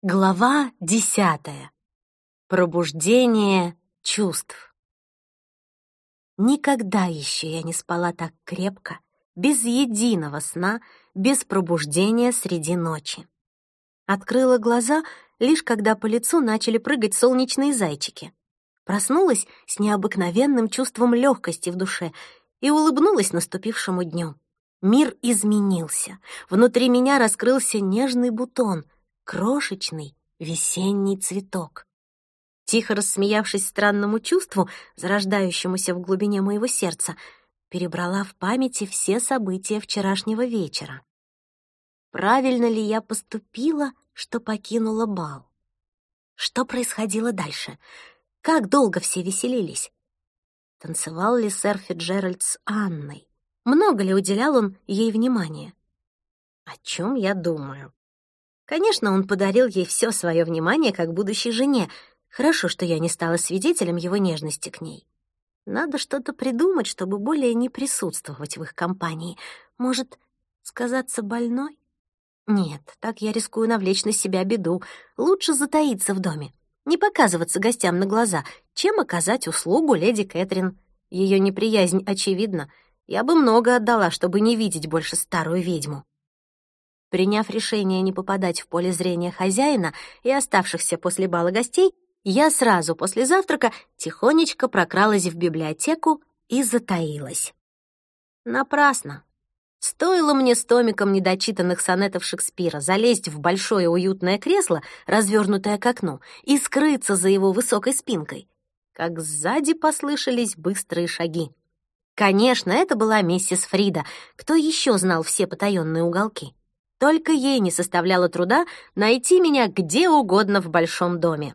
Глава 10. Пробуждение чувств. Никогда еще я не спала так крепко, без единого сна, без пробуждения среди ночи. Открыла глаза, лишь когда по лицу начали прыгать солнечные зайчики. Проснулась с необыкновенным чувством легкости в душе и улыбнулась наступившему дню. Мир изменился. Внутри меня раскрылся нежный бутон — крошечный весенний цветок. Тихо рассмеявшись странному чувству, зарождающемуся в глубине моего сердца, перебрала в памяти все события вчерашнего вечера. Правильно ли я поступила, что покинула бал? Что происходило дальше? Как долго все веселились? Танцевал ли сэр Фицджеральд с Анной? Много ли уделял он ей внимания? О чем я думаю? Конечно, он подарил ей все свое внимание как будущей жене. Хорошо, что я не стала свидетелем его нежности к ней. Надо что-то придумать, чтобы более не присутствовать в их компании. Может, сказаться больной? Нет, так я рискую навлечь на себя беду. Лучше затаиться в доме, не показываться гостям на глаза, чем оказать услугу леди Кэтрин. Ее неприязнь очевидна. Я бы много отдала, чтобы не видеть больше старую ведьму. Приняв решение не попадать в поле зрения хозяина и оставшихся после бала гостей, я сразу после завтрака тихонечко прокралась в библиотеку и затаилась. Напрасно. Стоило мне с томиком недочитанных сонетов Шекспира залезть в большое уютное кресло, развернутое к окну, и скрыться за его высокой спинкой, как сзади послышались быстрые шаги. Конечно, это была миссис Фрида. Кто еще знал все потаенные уголки? Только ей не составляло труда найти меня где угодно в большом доме.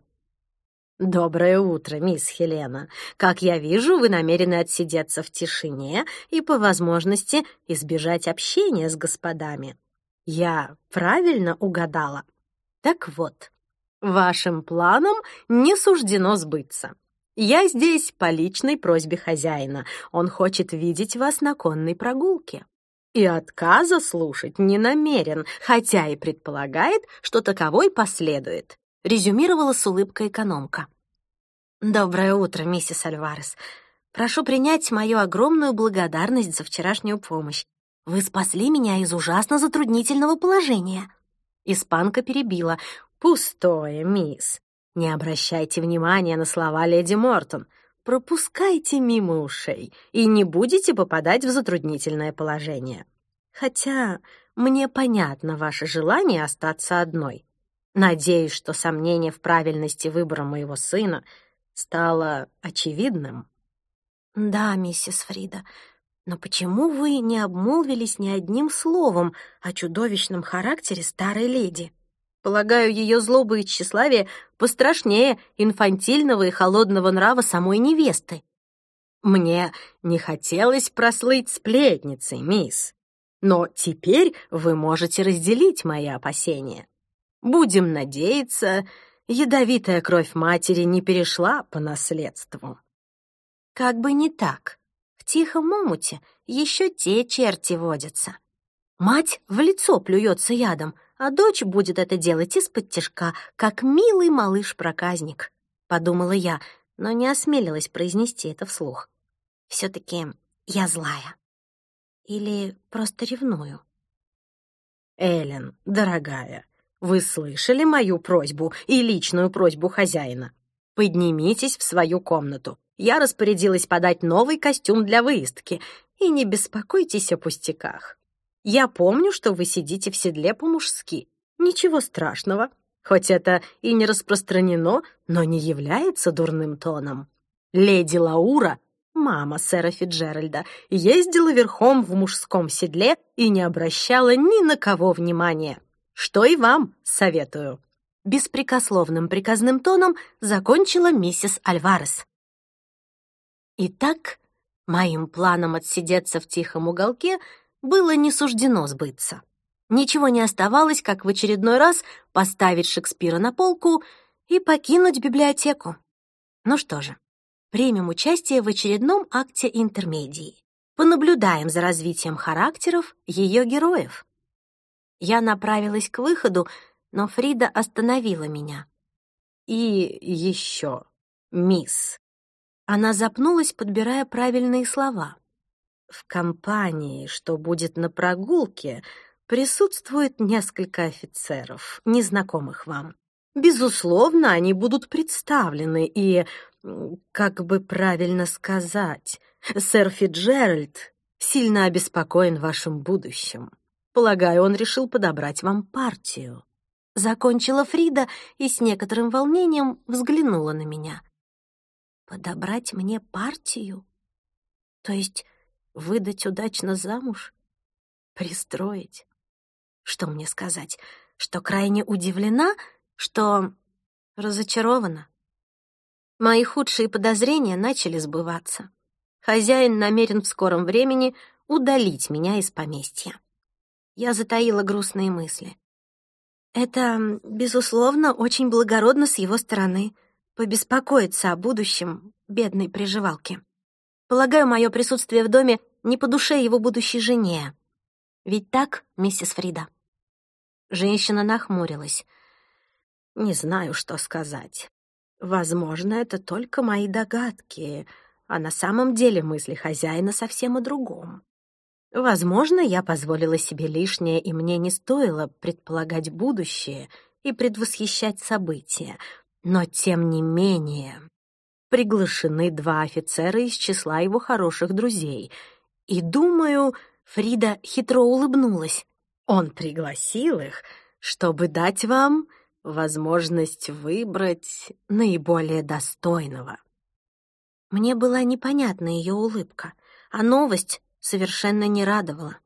«Доброе утро, мисс Хелена. Как я вижу, вы намерены отсидеться в тишине и, по возможности, избежать общения с господами. Я правильно угадала? Так вот, вашим планам не суждено сбыться. Я здесь по личной просьбе хозяина. Он хочет видеть вас на конной прогулке. И отказа слушать не намерен, хотя и предполагает, что таковой последует», — резюмировала с улыбкой экономка. «Доброе утро, миссис Альварес. Прошу принять мою огромную благодарность за вчерашнюю помощь. Вы спасли меня из ужасно затруднительного положения». Испанка перебила. «Пустое, мисс. Не обращайте внимания на слова леди Мортон. Пропускайте мимо ушей и не будете попадать в затруднительное положение. Хотя мне понятно ваше желание остаться одной. Надеюсь, что сомнение в правильности выбора моего сына стало очевидным». «Да, миссис Фрида, но почему вы не обмолвились ни одним словом о чудовищном характере старой леди? Полагаю, ее злоба и тщеславие пострашнее инфантильного и холодного нрава самой невесты». «Мне не хотелось прослыть сплетницей, мисс, но теперь вы можете разделить мои опасения. Будем надеяться, ядовитая кровь матери не перешла по наследству». Как бы не так. В тихом омуте еще те черти водятся. Мать в лицо плюется ядом, а дочь будет это делать исподтишка, как милый малыш-проказник, — подумала я, но не осмелилась произнести это вслух. Все-таки я злая. Или просто ревную? «Эллен, дорогая, вы слышали мою просьбу и личную просьбу хозяина? Поднимитесь в свою комнату. Я распорядилась подать новый костюм для выездки, и не беспокойтесь о пустяках. Я помню, что вы сидите в седле по-мужски. Ничего страшного, хоть это и не распространено, но не является дурным тоном. Леди Лаура, мама сэра Фицджеральда, ездила верхом в мужском седле и не обращала ни на кого внимания. Что и вам советую». Беспрекословным приказным тоном закончила миссис Альварес. Итак, моим планом отсидеться в тихом уголке было не суждено сбыться. Ничего не оставалось, как в очередной раз поставить Шекспира на полку и покинуть библиотеку. Ну что же, примем участие в очередном акте интермедии. Понаблюдаем за развитием характеров ее героев. Я направилась к выходу, но Фрида остановила меня. «И еще, мисс». Она запнулась, подбирая правильные слова. «В компании, что будет на прогулке, присутствует несколько офицеров, незнакомых вам. Безусловно, они будут представлены, и, как бы правильно сказать, сэр Фицджеральд сильно обеспокоен вашим будущим. Полагаю, он решил подобрать вам партию». Закончила Фрида и с некоторым волнением взглянула на меня. «Подобрать мне партию? То есть выдать удачно замуж? Пристроить? Что мне сказать? Что крайне удивлена? Что разочарована?» Мои худшие подозрения начали сбываться. Хозяин намерен в скором времени удалить меня из поместья. Я затаила грустные мысли. Это, безусловно, очень благородно с его стороны побеспокоиться о будущем бедной приживалки. Полагаю, мое присутствие в доме не по душе его будущей жене. Ведь так, миссис Фрида?» Женщина нахмурилась. «Не знаю, что сказать. Возможно, это только мои догадки, а на самом деле мысли хозяина совсем о другом. Возможно, я позволила себе лишнее, и мне не стоило предполагать будущее и предвосхищать события. Но, тем не менее, приглашены 2 офицера из числа его хороших друзей. И, думаю, Фрида хитро улыбнулась. он пригласил их, чтобы дать вам возможность выбрать наиболее достойного». Мне была непонятна ее улыбка, а новость совершенно не радовала.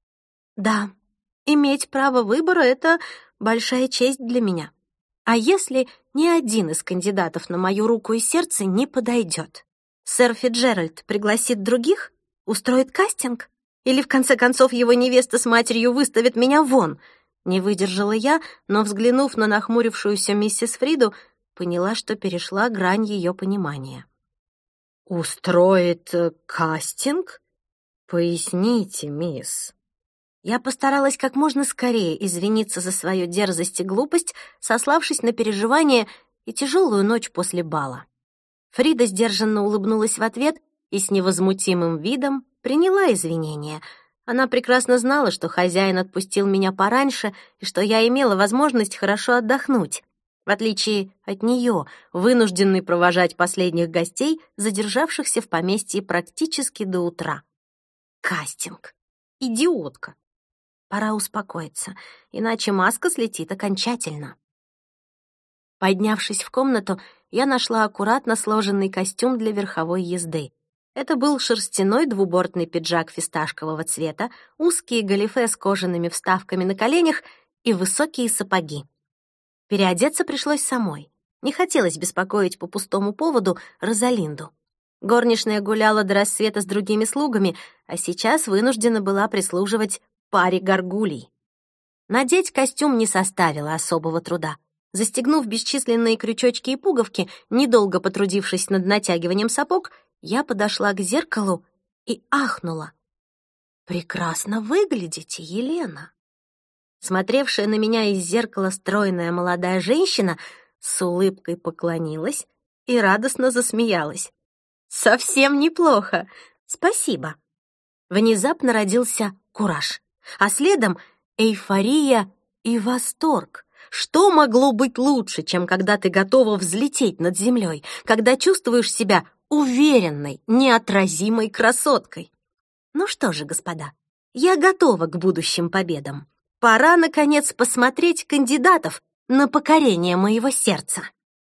Да, иметь право выбора — это большая честь для меня. А если ни один из кандидатов на мою руку и сердце не подойдет? Сэр Фицджеральд пригласит других? Устроит кастинг? Или, в конце концов, его невеста с матерью выставит меня вон? Не выдержала я, но, взглянув на нахмурившуюся миссис Фриду, поняла, что перешла грань ее понимания. «Устроит кастинг? Поясните, мисс». Я постаралась как можно скорее извиниться за свою дерзость и глупость, сославшись на переживания и тяжелую ночь после бала. Фрида сдержанно улыбнулась в ответ и с невозмутимым видом приняла извинения. Она прекрасно знала, что хозяин отпустил меня пораньше и что я имела возможность хорошо отдохнуть, в отличие от нее, вынужденной провожать последних гостей, задержавшихся в поместье практически до утра. Кастинг. Идиотка. Пора успокоиться, иначе маска слетит окончательно. Поднявшись в комнату, я нашла аккуратно сложенный костюм для верховой езды. Это был шерстяной двубортный пиджак фисташкового цвета, узкие галифе с кожаными вставками на коленях и высокие сапоги. Переодеться пришлось самой. Не хотелось беспокоить по пустому поводу Розалинду. Горничная гуляла до рассвета с другими слугами, а сейчас вынуждена была прислуживать паре горгулей. Надеть костюм не составило особого труда. Застегнув бесчисленные крючочки и пуговки, недолго потрудившись над натягиванием сапог, я подошла к зеркалу и ахнула. «Прекрасно выглядите, Елена!» Смотревшая на меня из зеркала стройная молодая женщина с улыбкой поклонилась и радостно засмеялась. «Совсем неплохо! Спасибо!» Внезапно родился кураж, а следом эйфория и восторг. Что могло быть лучше, чем когда ты готова взлететь над землей, когда чувствуешь себя уверенной, неотразимой красоткой? Ну что же, господа, я готова к будущим победам. Пора, наконец, посмотреть кандидатов на покорение моего сердца.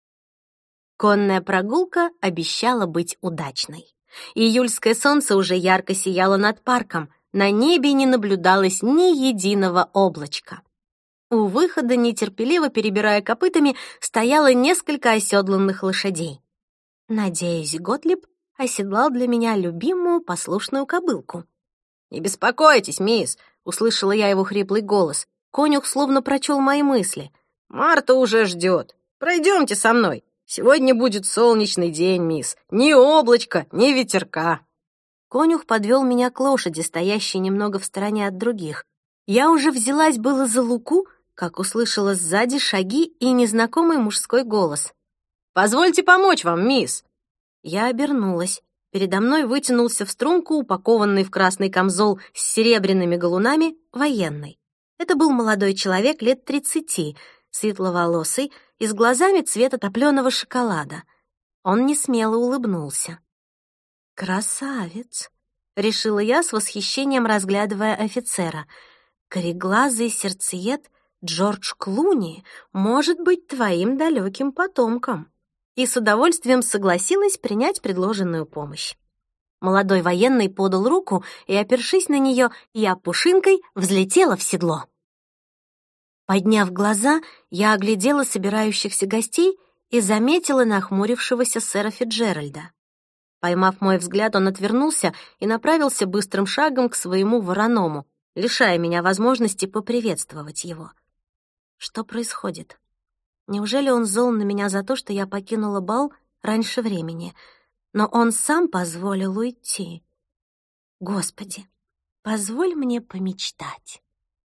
Конная прогулка обещала быть удачной. Июльское солнце уже ярко сияло над парком, на небе не наблюдалось ни единого облачка. У выхода, нетерпеливо перебирая копытами, стояло несколько оседланных лошадей. Надеюсь, Готлиб оседлал для меня любимую послушную кобылку. «Не беспокойтесь, мисс!» — услышала я его хриплый голос. Конюх словно прочел мои мысли. «Марта уже ждет. Пройдемте со мной. Сегодня будет солнечный день, мисс. Ни облачка, ни ветерка». Конюх подвел меня к лошади, стоящей немного в стороне от других. Я уже взялась было за луку, как услышала сзади шаги и незнакомый мужской голос. «Позвольте помочь вам, мисс!» Я обернулась. Передо мной вытянулся в струнку, упакованный в красный камзол с серебряными галунами, военный. Это был молодой человек лет 30, светловолосый и с глазами цвета топленого шоколада. Он несмело улыбнулся. «Красавец!» — решила я с восхищением, разглядывая офицера. «Кореглазый сердцеед Джордж Клуни может быть твоим далеким потомком». И с удовольствием согласилась принять предложенную помощь. Молодой военный подал руку, и, опершись на нее, я пушинкой взлетела в седло. Подняв глаза, я оглядела собирающихся гостей и заметила нахмурившегося сэра Фицджеральда. Поймав мой взгляд, он отвернулся и направился быстрым шагом к своему вороному, лишая меня возможности поприветствовать его. Что происходит? Неужели он зол на меня за то, что я покинула бал раньше времени? Но он сам позволил уйти. Господи, позволь мне помечтать.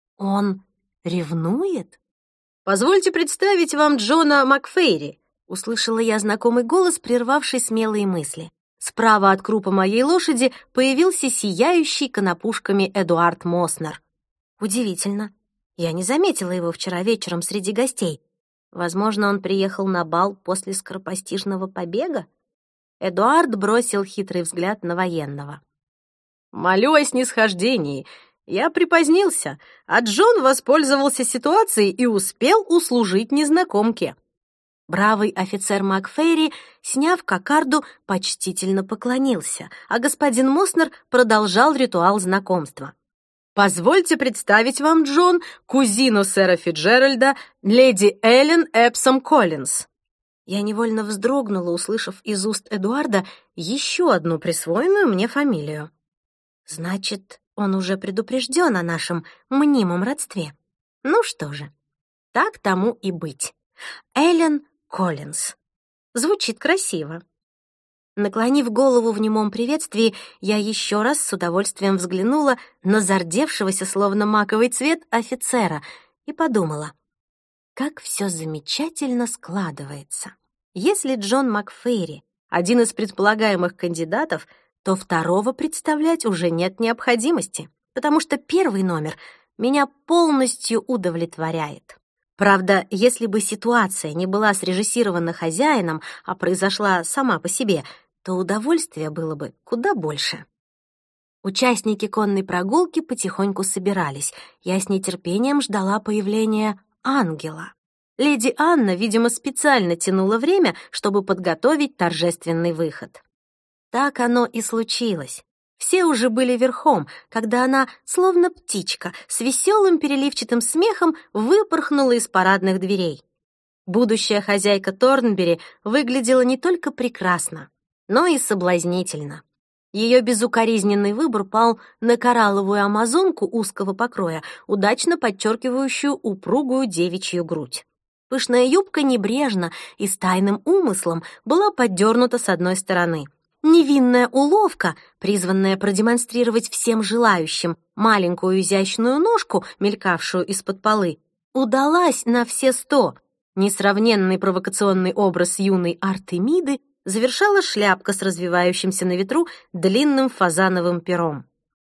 Он ревнует? «Позвольте представить вам Джона Макфейри», — услышала я знакомый голос, прервавший смелые мысли. Справа от крупа моей лошади появился сияющий конопушками Эдуард Моснер. Удивительно. Я не заметила его вчера вечером среди гостей. Возможно, он приехал на бал после скоропостижного побега? Эдуард бросил хитрый взгляд на военного. «Молю о снисхождении. Я припозднился, а Джон воспользовался ситуацией и успел услужить незнакомке». Бравый офицер Макфейри, сняв кокарду, почтительно поклонился, а господин Моснер продолжал ритуал знакомства. «Позвольте представить вам, Джон, кузину сэра Фицджеральда, леди Эллен Эпсом Коллинз». Я невольно вздрогнула, услышав из уст Эдуарда еще одну присвоенную мне фамилию. Значит, он уже предупрежден о нашем мнимом родстве. Ну что же, так тому и быть. Эллен Коллинз. Звучит красиво. Наклонив голову в немом приветствии, я еще раз с удовольствием взглянула на зардевшегося, словно маковый цвет, офицера и подумала, как все замечательно складывается. Если Джон Макфейри — один из предполагаемых кандидатов, то второго представлять уже нет необходимости, потому что первый номер меня полностью удовлетворяет. Правда, если бы ситуация не была срежиссирована хозяином, а произошла сама по себе, то удовольствия было бы куда больше. Участники конной прогулки потихоньку собирались. Я с нетерпением ждала появления ангела. Леди Анна, видимо, специально тянула время, чтобы подготовить торжественный выход. Так оно и случилось. Все уже были верхом, когда она, словно птичка, с веселым переливчатым смехом выпорхнула из парадных дверей. Будущая хозяйка Торнбери выглядела не только прекрасно, но и соблазнительно. Ее безукоризненный выбор пал на коралловую амазонку узкого покроя, удачно подчеркивающую упругую девичью грудь. Пышная юбка небрежно и с тайным умыслом была поддернута с одной стороны. Невинная уловка, призванная продемонстрировать всем желающим маленькую изящную ножку, мелькавшую из-под полы, удалась на все 100. Несравненный провокационный образ юной Артемиды завершала шляпка с развивающимся на ветру длинным фазановым пером.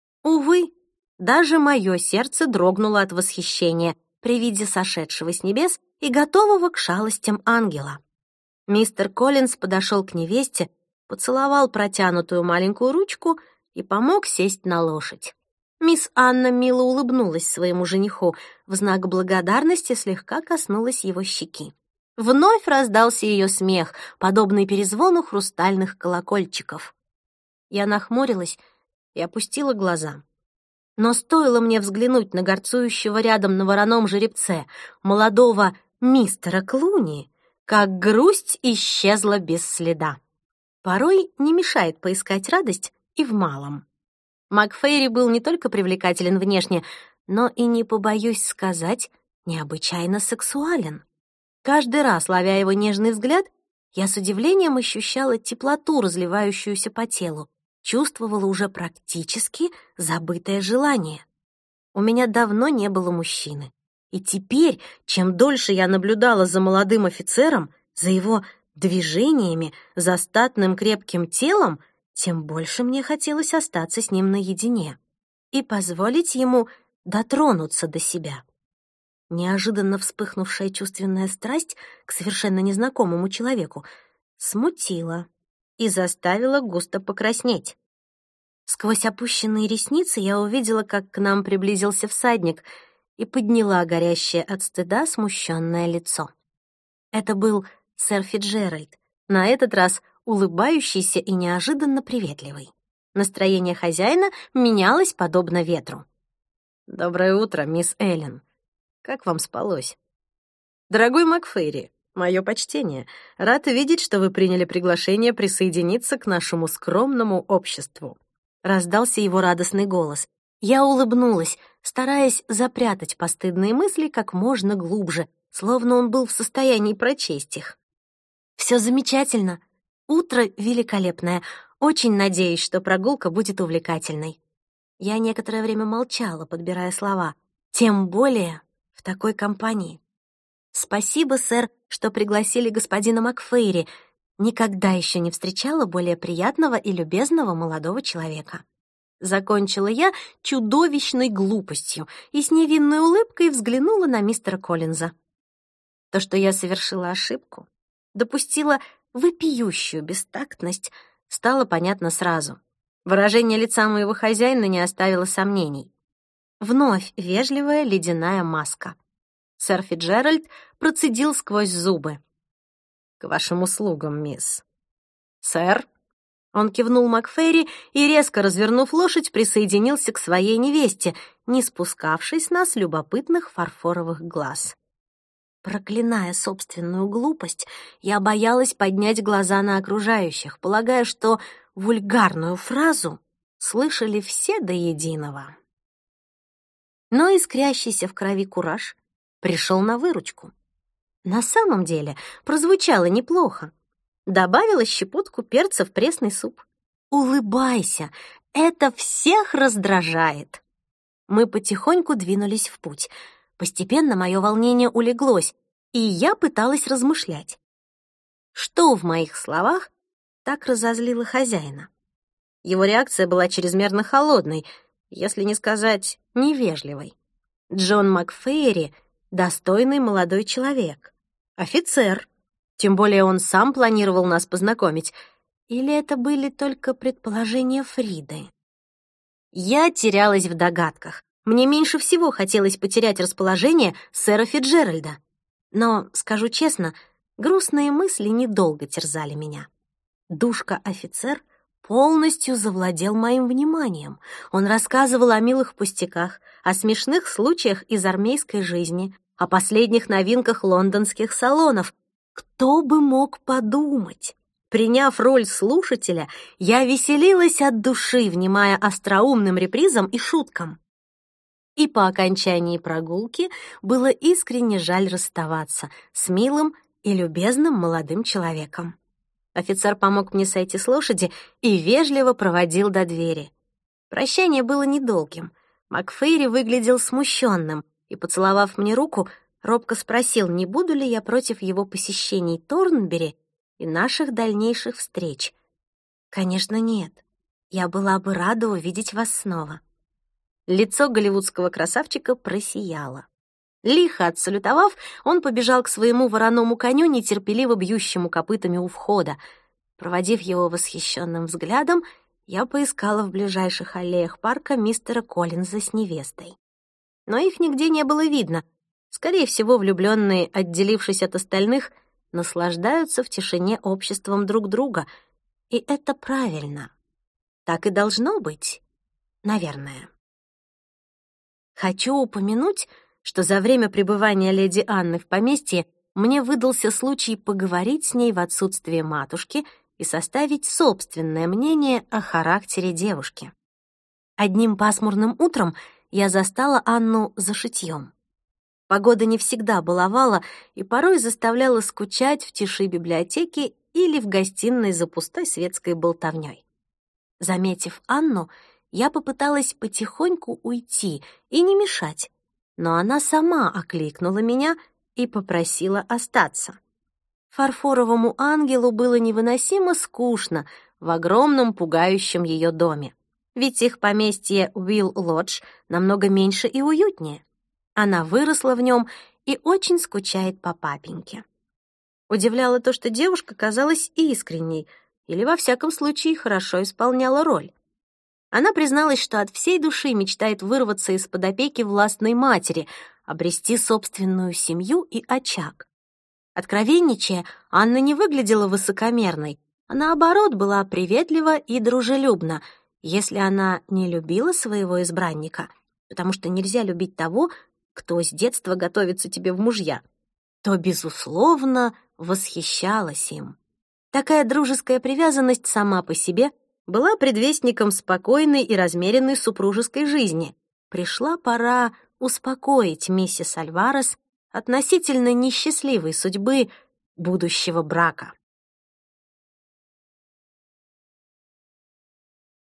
Увы, даже мое сердце дрогнуло от восхищения при виде сошедшего с небес и готового к шалостям ангела. Мистер Коллинз подошел к невесте, поцеловал протянутую маленькую ручку и помог сесть на лошадь. Мисс Анна мило улыбнулась своему жениху, в знак благодарности слегка коснулась его щеки. Вновь раздался ее смех, подобный перезвону хрустальных колокольчиков. Я нахмурилась и опустила глаза. Но стоило мне взглянуть на горцующего рядом на вороном жеребце молодого мистера Клуни, как грусть исчезла без следа. Порой не мешает поискать радость и в малом. Макфейри был не только привлекателен внешне, но и, не побоюсь сказать, необычайно сексуален. Каждый раз, ловя его нежный взгляд, я с удивлением ощущала теплоту, разливающуюся по телу, чувствовала уже практически забытое желание. У меня давно не было мужчины. И теперь, чем дольше я наблюдала за молодым офицером, за его движениями, за статным крепким телом, тем больше мне хотелось остаться с ним наедине и позволить ему дотронуться до себя. Неожиданно вспыхнувшая чувственная страсть к совершенно незнакомому человеку смутила и заставила густо покраснеть. Сквозь опущенные ресницы я увидела, как к нам приблизился всадник, и подняла горящее от стыда смущенное лицо. Это был сэр Фицджеральд, на этот раз улыбающийся и неожиданно приветливый. Настроение хозяина менялось подобно ветру. «Доброе утро, мисс Эллен. Как вам спалось?» «Дорогой Макфейри, мое почтение. Рад видеть, что вы приняли приглашение присоединиться к нашему скромному обществу». Раздался его радостный голос. Я улыбнулась, стараясь запрятать постыдные мысли как можно глубже, словно он был в состоянии прочесть их. «Все замечательно. Утро великолепное. Очень надеюсь, что прогулка будет увлекательной». Я некоторое время молчала, подбирая слова. Тем более в такой компании. «Спасибо, сэр, что пригласили господина Макфейри. Никогда еще не встречала более приятного и любезного молодого человека». Закончила я чудовищной глупостью и с невинной улыбкой взглянула на мистера Коллинза. То, что я совершила ошибку, допустила вопиющую бестактность, стало понятно сразу. Выражение лица моего хозяина не оставило сомнений. Вновь вежливая ледяная маска. Сэр Фицджеральд процедил сквозь зубы. «К вашим услугам, мисс». «Сэр?» Он кивнул Макфейри и, резко развернув лошадь, присоединился к своей невесте, не спускавшей с нас любопытных фарфоровых глаз. Проклиная собственную глупость, я боялась поднять глаза на окружающих, полагая, что вульгарную фразу слышали все до единого. Но искрящийся в крови кураж пришел на выручку. На самом деле прозвучало неплохо. Добавила щепотку перца в пресный суп. «Улыбайся, это всех раздражает». Мы потихоньку двинулись в путь. Постепенно мое волнение улеглось, и я пыталась размышлять. Что в моих словах так разозлило хозяина? Его реакция была чрезмерно холодной, если не сказать невежливой. Джон Макфейри — достойный молодой человек, офицер. Тем более он сам планировал нас познакомить. Или это были только предположения Фриды? Я терялась в догадках. Мне меньше всего хотелось потерять расположение сэра Фицджеральда. Но, скажу честно, грустные мысли недолго терзали меня. Душка-офицер полностью завладел моим вниманием. Он рассказывал о милых пустяках, о смешных случаях из армейской жизни, о последних новинках лондонских салонов. Кто бы мог подумать? Приняв роль слушателя, я веселилась от души, внимая остроумным репризам и шуткам. И по окончании прогулки было искренне жаль расставаться с милым и любезным молодым человеком. Офицер помог мне сойти с лошади и вежливо проводил до двери. Прощание было недолгим. Макфейри выглядел смущенным и, поцеловав мне руку, робко спросил, не буду ли я против его посещений Торнбери и наших дальнейших встреч. Конечно, нет. Я была бы рада увидеть вас снова. Лицо голливудского красавчика просияло. Лихо отсалютовав, он побежал к своему вороному коню, нетерпеливо бьющему копытами у входа. Проводив его восхищенным взглядом, я поискала в ближайших аллеях парка мистера Коллинза с невестой. Но их нигде не было видно. Скорее всего, влюбленные, отделившись от остальных, наслаждаются в тишине обществом друг друга. И это правильно. Так и должно быть, наверное. Хочу упомянуть, что за время пребывания леди Анны в поместье мне выдался случай поговорить с ней в отсутствие матушки и составить собственное мнение о характере девушки. Одним пасмурным утром я застала Анну за шитьем. Погода не всегда баловала и порой заставляла скучать в тиши библиотеки или в гостиной за пустой светской болтовнёй. Заметив Анну, я попыталась потихоньку уйти и не мешать, но она сама окликнула меня и попросила остаться. Фарфоровому ангелу было невыносимо скучно в огромном пугающем ее доме, ведь их поместье Уилл-Лодж намного меньше и уютнее. Она выросла в нем и очень скучает по папеньке. Удивляло то, что девушка казалась искренней или, во всяком случае, хорошо исполняла роль. Она призналась, что от всей души мечтает вырваться из-под опеки властной матери, обрести собственную семью и очаг. Откровенничая, Анна не выглядела высокомерной, а наоборот была приветлива и дружелюбна, если она не любила своего избранника, потому что нельзя любить того, кто с детства готовится тебе в мужья, то, безусловно, восхищалась им. Такая дружеская привязанность сама по себе была предвестником спокойной и размеренной супружеской жизни. Пришла пора успокоить миссис Альварес относительно несчастливой судьбы будущего брака.